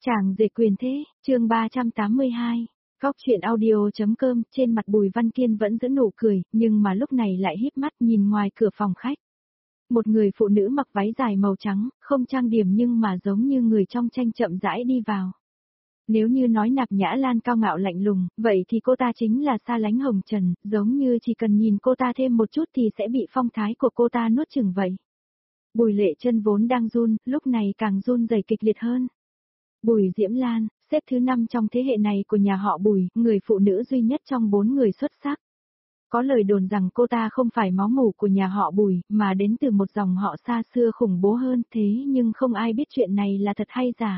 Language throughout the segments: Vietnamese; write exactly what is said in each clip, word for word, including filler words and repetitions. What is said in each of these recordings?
Chàng rể quyền thế, chương ba trăm tám mươi hai. Góc truyện audio.com, trên mặt Bùi Văn Kiên vẫn giữ nụ cười, nhưng mà lúc này lại híp mắt nhìn ngoài cửa phòng khách. Một người phụ nữ mặc váy dài màu trắng, không trang điểm nhưng mà giống như người trong tranh chậm rãi đi vào. Nếu như nói Nạp Nhã Lan cao ngạo lạnh lùng, vậy thì cô ta chính là Sa Lánh Hồng Trần, giống như chỉ cần nhìn cô ta thêm một chút thì sẽ bị phong thái của cô ta nuốt chửng vậy. Bùi Lệ Chân vốn đang run, lúc này càng run rẩy kịch liệt hơn. Bùi Diễm Lan, xếp thứ năm trong thế hệ này của nhà họ Bùi, người phụ nữ duy nhất trong bốn người xuất sắc. Có lời đồn rằng cô ta không phải máu mủ của nhà họ Bùi, mà đến từ một dòng họ xa xưa khủng bố hơn, thế nhưng không ai biết chuyện này là thật hay giả.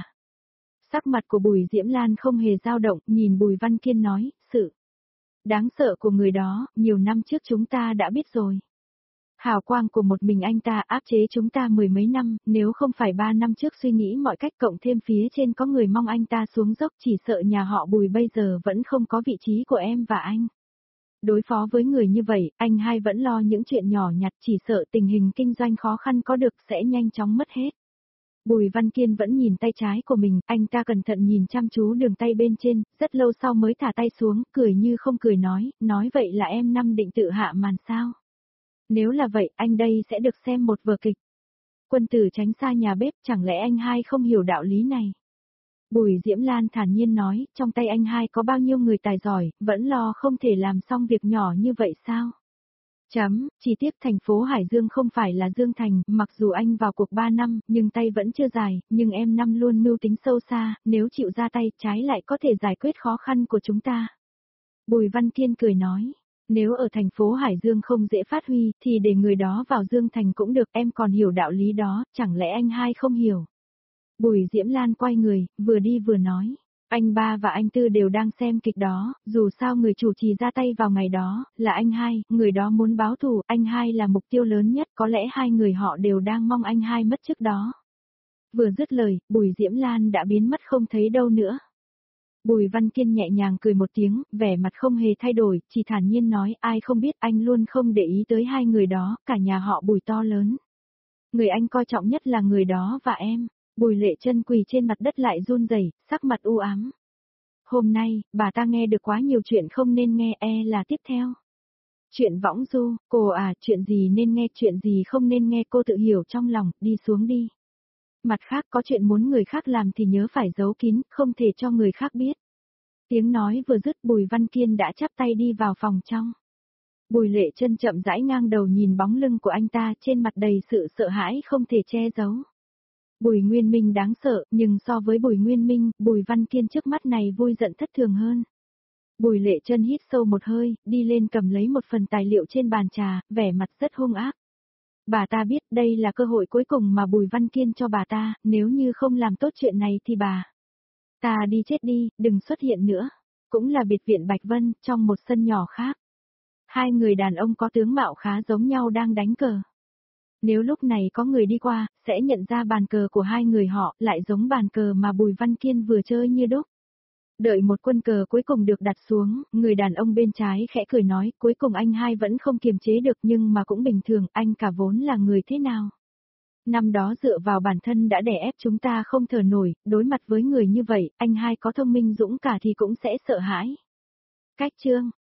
Sắc mặt của Bùi Diễm Lan không hề dao động, nhìn Bùi Văn Kiên nói, sự đáng sợ của người đó, nhiều năm trước chúng ta đã biết rồi. Hào quang của một mình anh ta áp chế chúng ta mười mấy năm, nếu không phải ba năm trước suy nghĩ mọi cách cộng thêm phía trên có người mong anh ta xuống dốc, chỉ sợ nhà họ Bùi bây giờ vẫn không có vị trí của em và anh. Đối phó với người như vậy, anh hai vẫn lo những chuyện nhỏ nhặt, chỉ sợ tình hình kinh doanh khó khăn có được sẽ nhanh chóng mất hết. Bùi Văn Kiên vẫn nhìn tay trái của mình, anh ta cẩn thận nhìn chăm chú đường tay bên trên, rất lâu sau mới thả tay xuống, cười như không cười nói, nói vậy là em năm định tự hạ màn sao? Nếu là vậy, anh đây sẽ được xem một vở kịch. Quân tử tránh xa nhà bếp, chẳng lẽ anh hai không hiểu đạo lý này? Bùi Diễm Lan thản nhiên nói, trong tay anh hai có bao nhiêu người tài giỏi, vẫn lo không thể làm xong việc nhỏ như vậy sao? Chấm, chỉ tiếc thành phố Hải Dương không phải là Dương Thành, mặc dù anh vào cuộc ba năm, nhưng tay vẫn chưa dài, nhưng em năm luôn mưu tính sâu xa, nếu chịu ra tay, trái lại có thể giải quyết khó khăn của chúng ta. Bùi Văn Kiên cười nói. Nếu ở thành phố Hải Dương không dễ phát huy, thì để người đó vào Dương Thành cũng được, em còn hiểu đạo lý đó, chẳng lẽ anh hai không hiểu. Bùi Diễm Lan quay người, vừa đi vừa nói, anh ba và anh tư đều đang xem kịch đó, dù sao người chủ trì ra tay vào ngày đó, là anh hai, người đó muốn báo thù, anh hai là mục tiêu lớn nhất, có lẽ hai người họ đều đang mong anh hai mất trước đó. Vừa dứt lời, Bùi Diễm Lan đã biến mất không thấy đâu nữa. Bùi Văn Kiên nhẹ nhàng cười một tiếng, vẻ mặt không hề thay đổi, chỉ thản nhiên nói, ai không biết anh luôn không để ý tới hai người đó, cả nhà họ Bùi to lớn. Người anh coi trọng nhất là người đó và em. Bùi Lệ Chân quỳ trên mặt đất lại run rẩy, sắc mặt u ám. Hôm nay, bà ta nghe được quá nhiều chuyện không nên nghe, e là tiếp theo. Chuyện võng du, cô à, chuyện gì nên nghe, chuyện gì không nên nghe, cô tự hiểu trong lòng, đi xuống đi. Mặt khác có chuyện muốn người khác làm thì nhớ phải giấu kín, không thể cho người khác biết. Tiếng nói vừa dứt, Bùi Văn Kiên đã chắp tay đi vào phòng trong. Bùi Lệ Chân chậm rãi ngang đầu nhìn bóng lưng của anh ta, trên mặt đầy sự sợ hãi không thể che giấu. Bùi Nguyên Minh đáng sợ, nhưng so với Bùi Nguyên Minh, Bùi Văn Kiên trước mắt này vui giận thất thường hơn. Bùi Lệ Chân hít sâu một hơi, đi lên cầm lấy một phần tài liệu trên bàn trà, vẻ mặt rất hung ác. Bà ta biết đây là cơ hội cuối cùng mà Bùi Văn Kiên cho bà ta, nếu như không làm tốt chuyện này thì bà ta đi chết đi, đừng xuất hiện nữa. Cũng là biệt viện Bạch Vân, trong một sân nhỏ khác. Hai người đàn ông có tướng mạo khá giống nhau đang đánh cờ. Nếu lúc này có người đi qua, sẽ nhận ra bàn cờ của hai người họ, lại giống bàn cờ mà Bùi Văn Kiên vừa chơi như đúc. Đợi một quân cờ cuối cùng được đặt xuống, người đàn ông bên trái khẽ cười nói, cuối cùng anh hai vẫn không kiềm chế được nhưng mà cũng bình thường, anh cả vốn là người thế nào. Năm đó dựa vào bản thân đã đè ép chúng ta không thở nổi, đối mặt với người như vậy, anh hai có thông minh dũng cả thì cũng sẽ sợ hãi. Cách chương,